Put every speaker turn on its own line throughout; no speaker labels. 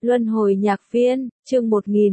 Luân hồi nhạc viên, chương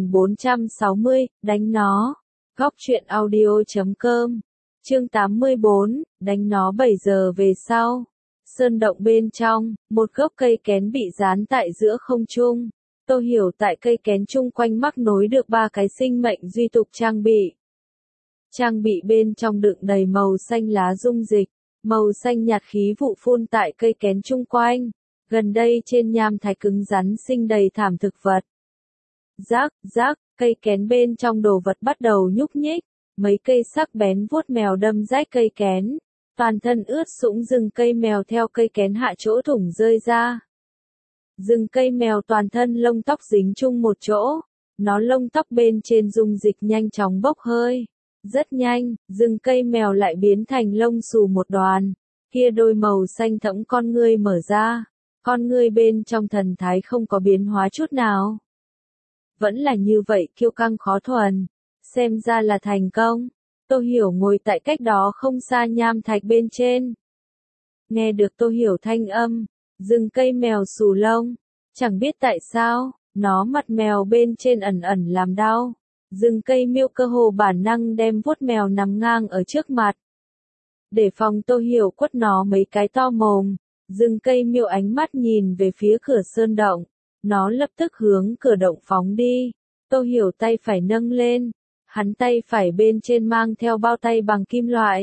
1460, đánh nó. Góc truyện audio.com. Chương 84, đánh nó 7 giờ về sau. Sơn động bên trong, một gốc cây kén bị dán tại giữa không trung. Tô Hiểu tại cây kén chung quanh mắc nối được 3 cái sinh mệnh duy tục trang bị. Trang bị bên trong đựng đầy màu xanh lá dung dịch, màu xanh nhạt khí vụ phun tại cây kén chung quanh. Gần đây trên nham thạch cứng rắn sinh đầy thảm thực vật. Rác, rác, cây kén bên trong đồ vật bắt đầu nhúc nhích, mấy cây sắc bén vuốt mèo đâm rách cây kén, toàn thân ướt sũng rừng cây mèo theo cây kén hạ chỗ thủng rơi ra. Rừng cây mèo toàn thân lông tóc dính chung một chỗ, nó lông tóc bên trên dung dịch nhanh chóng bốc hơi. Rất nhanh, rừng cây mèo lại biến thành lông xù một đoàn, kia đôi màu xanh thẫm con ngươi mở ra. Con ngươi bên trong thần thái không có biến hóa chút nào. Vẫn là như vậy kiêu căng khó thuần. Xem ra là thành công. Tô Hiểu ngồi tại cách đó không xa nham thạch bên trên. Nghe được Tô Hiểu thanh âm, rừng cây mèo xù lông. Chẳng biết tại sao, nó mặt mèo bên trên ẩn ẩn làm đau. Rừng cây miêu cơ hồ bản năng đem vuốt mèo nằm ngang ở trước mặt. Để phòng Tô Hiểu quất nó mấy cái to mồm. Rừng cây miêu ánh mắt nhìn về phía cửa sơn động, nó lập tức hướng cửa động phóng đi. Tô Hiểu tay phải nâng lên, hắn tay phải bên trên mang theo bao tay bằng kim loại.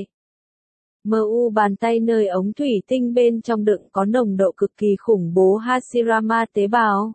MU bàn tay nơi ống thủy tinh bên trong đựng có nồng độ cực kỳ khủng bố Hashirama tế bào.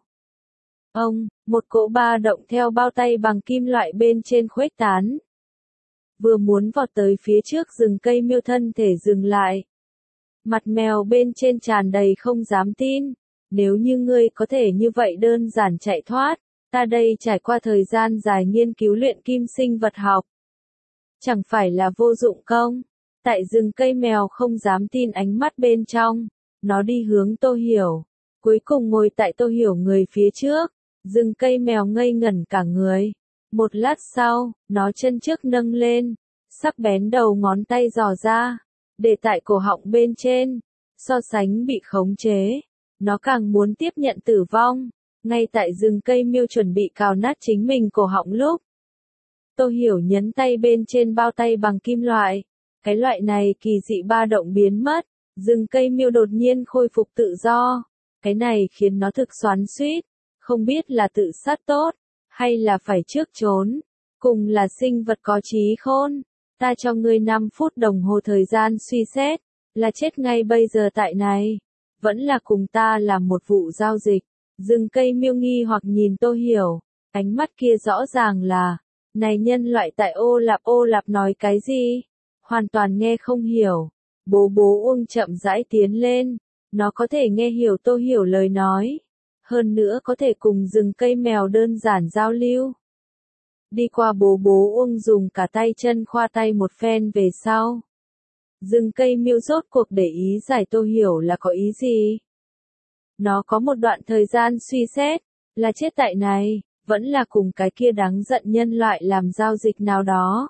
Một cỗ ba động theo bao tay bằng kim loại bên trên khuếch tán. Vừa muốn vọt tới phía trước rừng cây miêu thân thể dừng lại. Mặt mèo bên trên tràn đầy không dám tin. Nếu như ngươi có thể như vậy đơn giản chạy thoát, ta đây trải qua thời gian dài nghiên cứu luyện kim sinh vật học. Chẳng phải là vô dụng không? Tại rừng cây mèo không dám tin ánh mắt bên trong, nó đi hướng Tô Hiểu. Cuối cùng ngồi tại Tô Hiểu người phía trước, rừng cây mèo ngây ngẩn cả người. Một lát sau, nó chân trước nâng lên, sắc bén đầu ngón tay dò ra. Để tại cổ họng bên trên, so sánh bị khống chế, nó càng muốn tiếp nhận tử vong, ngay tại rừng cây miêu chuẩn bị cào nát chính mình cổ họng lúc. Tô Hiểu nhấn tay bên trên bao tay bằng kim loại, cái loại này kỳ dị ba động biến mất, rừng cây miêu đột nhiên khôi phục tự do, cái này khiến nó thực xoắn xuýt, không biết là tự sát tốt, hay là phải trước trốn, cùng là sinh vật có trí khôn. Ta cho ngươi 5 phút đồng hồ thời gian suy xét, là chết ngay bây giờ tại này, vẫn là cùng ta làm một vụ giao dịch. Rừng cây miêu nghi hoặc nhìn Tô Hiểu, ánh mắt kia rõ ràng là, này nhân loại tại ô lạp nói cái gì? Hoàn toàn nghe không hiểu. Bố Uông chậm rãi tiến lên, nó có thể nghe hiểu Tô Hiểu lời nói, hơn nữa có thể cùng rừng cây mèo đơn giản giao lưu. Đi qua bố Uông dùng cả tay chân khoa tay một phen về sau. Rừng cây miêu rốt cuộc để ý giải Tô Hiểu là có ý gì. Nó có một đoạn thời gian suy xét, là chết tại này, vẫn là cùng cái kia đáng giận nhân loại làm giao dịch nào đó.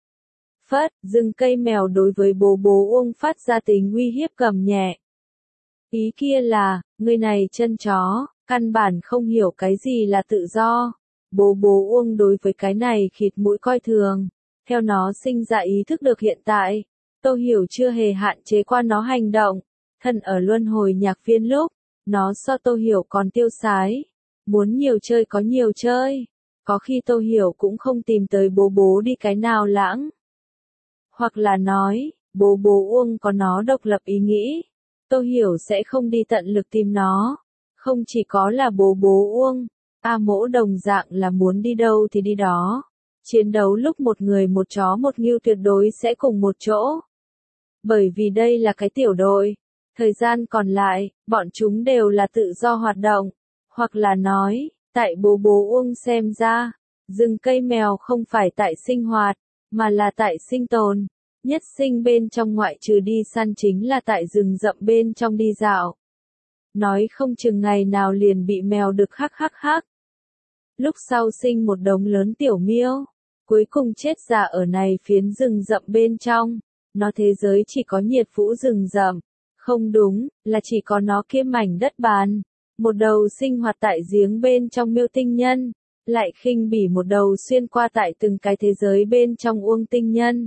Rừng cây mèo đối với bố Uông phát ra tính uy hiếp cầm nhẹ. Ý kia là, người này chân chó, căn bản không hiểu cái gì là tự do. Bố Uông đối với cái này khịt mũi coi thường, theo nó sinh ra ý thức được hiện tại, Tô Hiểu chưa hề hạn chế qua nó hành động, thân ở luân hồi nhạc viên lúc, nó so Tô Hiểu còn tiêu sái, muốn nhiều chơi có nhiều chơi, có khi Tô Hiểu cũng không tìm tới bố đi cái nào lãng. Hoặc là nói, bố Uông có nó độc lập ý nghĩ, Tô Hiểu sẽ không đi tận lực tìm nó, không chỉ có là bố Uông. A Mỗ đồng dạng là muốn đi đâu thì đi đó. Chiến đấu lúc một người một chó một ngưu tuyệt đối sẽ cùng một chỗ. Bởi vì đây là cái tiểu đội. Thời gian còn lại, bọn chúng đều là tự do hoạt động. Hoặc là nói, tại bố Uông xem ra, rừng cây mèo không phải tại sinh hoạt, mà là tại sinh tồn. Nhất sinh bên trong ngoại trừ đi săn chính là tại rừng rậm bên trong đi dạo. Nói không chừng ngày nào liền bị mèo đực hắc. Lúc sau sinh một đống lớn tiểu miêu, cuối cùng chết già ở này phiến rừng rậm bên trong, nó thế giới chỉ có nhiệt vũ rừng rậm, không đúng, là chỉ có nó kia mảnh đất bàn, Một đầu sinh hoạt tại giếng bên trong miêu tinh nhân, lại khinh bỉ một đầu xuyên qua tại từng cái thế giới bên trong Uông tinh nhân.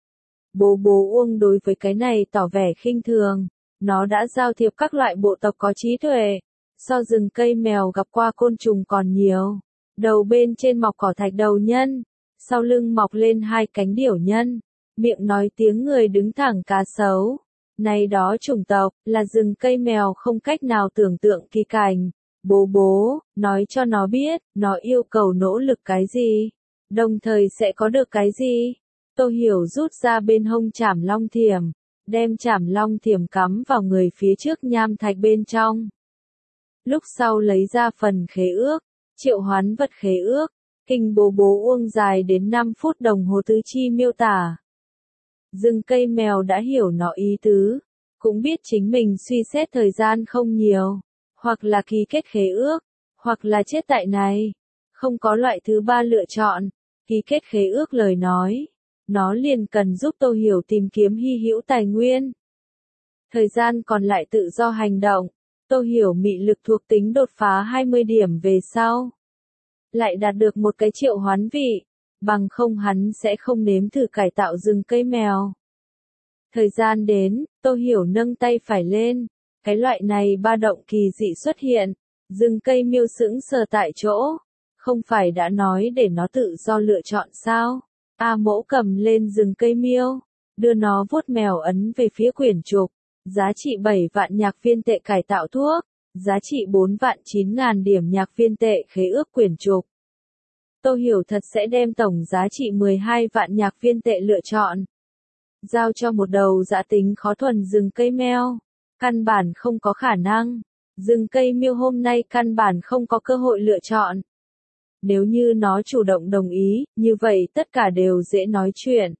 Bố Uông đối với cái này tỏ vẻ khinh thường, nó đã giao thiệp các loại bộ tộc có trí tuệ, so rừng cây mèo gặp qua côn trùng còn nhiều. Đầu bên trên mọc cỏ thạch đầu nhân, sau lưng mọc lên hai cánh điểu nhân, miệng nói tiếng người đứng thẳng cá sấu. Này đó chủng tộc, là rừng cây mèo không cách nào tưởng tượng kỳ cảnh. Bố, nói cho nó biết, nó yêu cầu nỗ lực cái gì, đồng thời sẽ có được cái gì. Tô Hiểu rút ra bên hông chảm long thiểm, đem chảm long thiểm cắm vào người phía trước nham thạch bên trong. Lúc sau lấy ra phần khế ước, triệu hoán vật khế ước, kinh bố Uông dài đến 5 phút đồng hồ tứ chi miêu tả. Rừng cây mèo đã hiểu nó ý tứ, cũng biết chính mình suy xét thời gian không nhiều, hoặc là ký kết khế ước, hoặc là chết tại này. Không có loại thứ ba lựa chọn, ký kết khế ước lời nói, nó liền cần giúp Tô Hiểu tìm kiếm hy hữu tài nguyên. Thời gian còn lại tự do hành động, Tô Hiểu mị lực thuộc tính đột phá 20 điểm về sau. Lại đạt được một cái triệu hoán vị, bằng không hắn sẽ không nếm thử cải tạo rừng cây mèo. Thời gian đến, Tô Hiểu nâng tay phải lên, cái loại này ba động kỳ dị xuất hiện, rừng cây miêu sững sờ tại chỗ, không phải đã nói để nó tự do lựa chọn sao? A Mỗ cầm lên rừng cây miêu, đưa nó vuốt mèo ấn về phía quyển trục, giá trị 7 vạn nhạc viên tệ cải tạo thuốc, giá trị 4 vạn 9.000 điểm nhạc viên tệ khế ước quyển trục. Tô Hiểu thật sẽ đem tổng giá trị 12 vạn nhạc viên tệ lựa chọn. Giao cho một đầu dã tính khó thuần rừng cây mèo, căn bản không có khả năng. Rừng cây miêu hôm nay căn bản không có cơ hội lựa chọn. Nếu như nó chủ động đồng ý, như vậy tất cả đều dễ nói chuyện.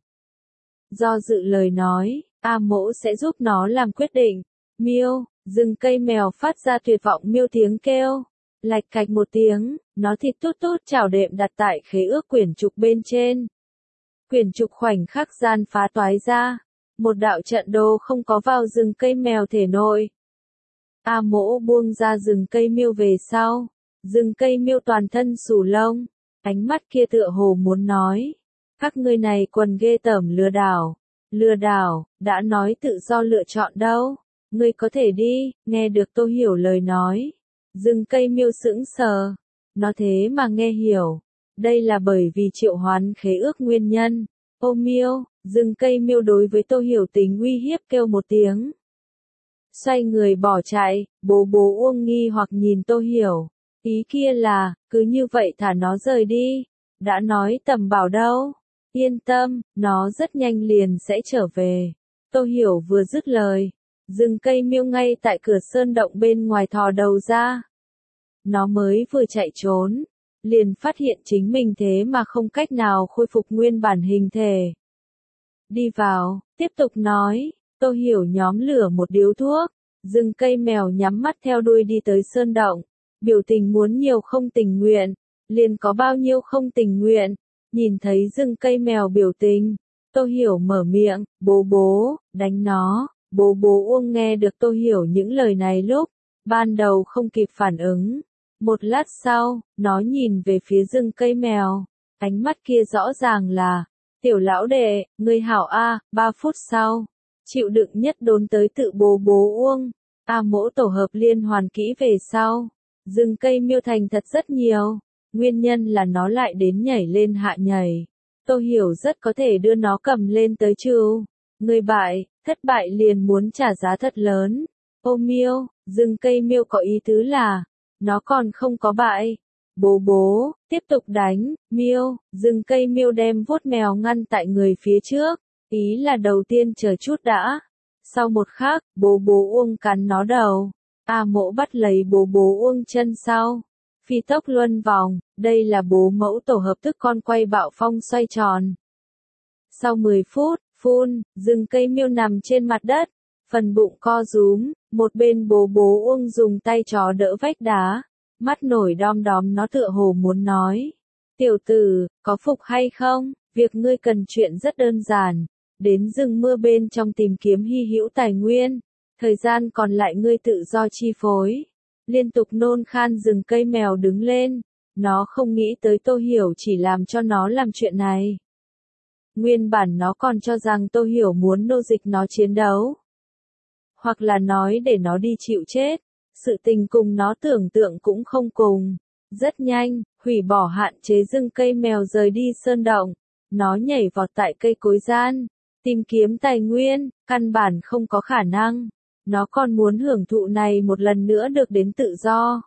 Do dự lời nói, A Mỗ sẽ giúp nó làm quyết định. Miêu, rừng cây mèo phát ra tuyệt vọng miêu tiếng kêu. Lạch cạch một tiếng, nó thịt tút tút chảo đệm đặt tại khế ước quyển trục bên trên. Quyển trục khoảnh khắc gian phá toái ra. Một đạo trận đồ không có vào rừng cây mèo thể nội. A Mỗ buông ra rừng cây miêu về sau. Rừng cây miêu toàn thân xù lông. Ánh mắt kia tựa hồ muốn nói. Các ngươi này quần ghê tởm lừa đảo. Lừa đảo, đã nói tự do lựa chọn đâu. Ngươi có thể đi, nghe được Tô Hiểu lời nói. Rừng cây miêu sững sờ. Nó thế mà nghe hiểu. Đây là bởi vì triệu hoán khế ước nguyên nhân. Ô miêu, rừng cây miêu đối với Tô Hiểu tính uy hiếp kêu một tiếng. Xoay người bỏ chạy, bố Uông nghi hoặc nhìn Tô Hiểu. Ý kia là, cứ như vậy thả nó rời đi. Đã nói tầm bảo đâu. Yên tâm, nó rất nhanh liền sẽ trở về. Tô Hiểu vừa dứt lời. Rừng cây miêu ngay tại cửa sơn động bên ngoài thò đầu ra. Nó mới vừa chạy trốn, liền phát hiện chính mình thế mà không cách nào khôi phục nguyên bản hình thể. Đi vào, tiếp tục nói, Tô Hiểu nhóm lửa một điếu thuốc, rừng cây mèo nhắm mắt theo đuôi đi tới sơn động, biểu tình muốn nhiều không tình nguyện, liền có bao nhiêu không tình nguyện, nhìn thấy rừng cây mèo biểu tình, Tô Hiểu mở miệng, bố, đánh nó. Bố Uông nghe được Tô Hiểu những lời này lúc, ban đầu không kịp phản ứng. Một lát sau, nó nhìn về phía rừng cây mèo, ánh mắt kia rõ ràng là, tiểu lão đệ, ngươi hảo A, 3 phút sau, chịu đựng nhất đốn tới tự bố Uông, A Mỗ tổ hợp liên hoàn kỹ về sau, rừng cây miêu thành thật rất nhiều, nguyên nhân là nó lại đến nhảy lên hạ nhảy, Tô Hiểu rất có thể đưa nó cầm lên tới trừ. Người bại, thất bại liền muốn trả giá thật lớn. Ô miêu, rừng cây miêu có ý tứ là, nó còn không có bại. Bố, tiếp tục đánh, miêu, rừng cây miêu đem vuốt mèo ngăn tại người phía trước. Ý là đầu tiên chờ chút đã. Sau một khắc, bố Uông cắn nó đầu. A Mỗ bắt lấy bố Uông chân sau. Phi tốc luân vòng, đây là bố mẫu tổ hợp thức con quay bạo phong xoay tròn. Sau 10 phút, phun, rừng cây miêu nằm trên mặt đất, phần bụng co rúm, một bên bố Uông dùng tay trò đỡ vách đá, mắt nổi đom đóm nó tựa hồ muốn nói. Tiểu tử, có phục hay không? Việc ngươi cần chuyện rất đơn giản, đến rừng mưa bên trong tìm kiếm hy hữu tài nguyên, thời gian còn lại ngươi tự do chi phối. liên tục nôn khan rừng cây mèo đứng lên. Nó không nghĩ tới Tô Hiểu chỉ làm cho nó làm chuyện này. Nguyên bản nó còn cho rằng Tô Hiểu muốn nô dịch nó chiến đấu. Hoặc là nói để nó đi chịu chết. Sự tình cùng nó tưởng tượng cũng không cùng. Rất nhanh, hủy bỏ hạn chế rừng cây mèo rời đi sơn động. Nó nhảy vọt tại cây cối gian. Tìm kiếm tài nguyên, căn bản không có khả năng. Nó còn muốn hưởng thụ này một lần nữa được đến tự do.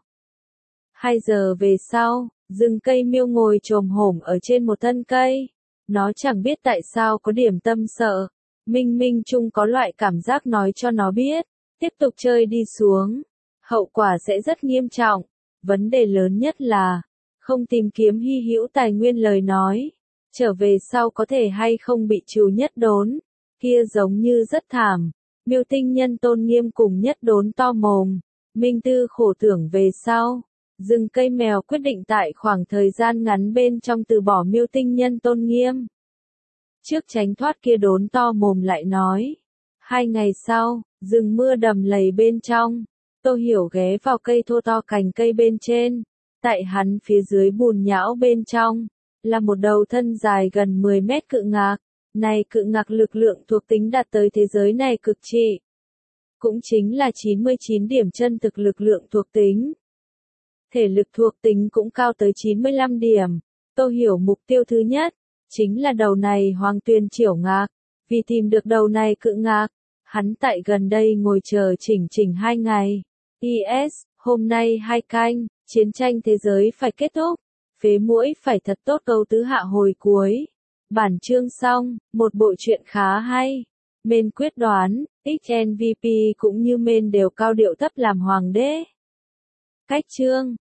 2 giờ về sau, rừng cây miêu ngồi chồm hổm ở trên một thân cây. Nó chẳng biết tại sao có điểm tâm sợ. Minh minh chung có loại cảm giác nói cho nó biết. Tiếp tục chơi đi xuống. Hậu quả sẽ rất nghiêm trọng. Vấn đề lớn nhất là, không tìm kiếm hy hữu tài nguyên lời nói. Trở về sau có thể hay không bị trừ nhất đốn. Kia giống như rất thảm. Miêu tinh nhân tôn nghiêm cùng nhất đốn to mồm. Minh Tư khổ tưởng về sau. Rừng cây mèo quyết định tại khoảng thời gian ngắn bên trong từ bỏ miêu tinh nhân tôn nghiêm. Trước tránh thoát kia đốn to mồm lại nói. 2 ngày sau, rừng mưa đầm lầy bên trong. Tô Hiểu ghé vào cây thô to cành cây bên trên. Tại hắn phía dưới bùn nhão bên trong. Là một đầu thân dài gần 10 mét cự ngạc. Này cự ngạc lực lượng thuộc tính đạt tới thế giới này cực trị. Cũng chính là 99 điểm chân thực lực lượng thuộc tính. Thể lực thuộc tính cũng cao tới 95 điểm. Tô Hiểu mục tiêu thứ nhất, chính là đầu này hoàng tuyền triểu ngạc. Vì tìm được đầu này cự ngạc, hắn tại gần đây ngồi chờ chỉnh 2 ngày. IS, hôm nay 2 canh, chiến tranh thế giới phải kết thúc. Phế muỗi phải thật tốt câu tứ hạ hồi cuối. Bản chương xong, một bộ truyện khá hay. Mên quyết đoán, XNVP cũng như Mên đều cao điệu thấp làm hoàng đế. Cách chương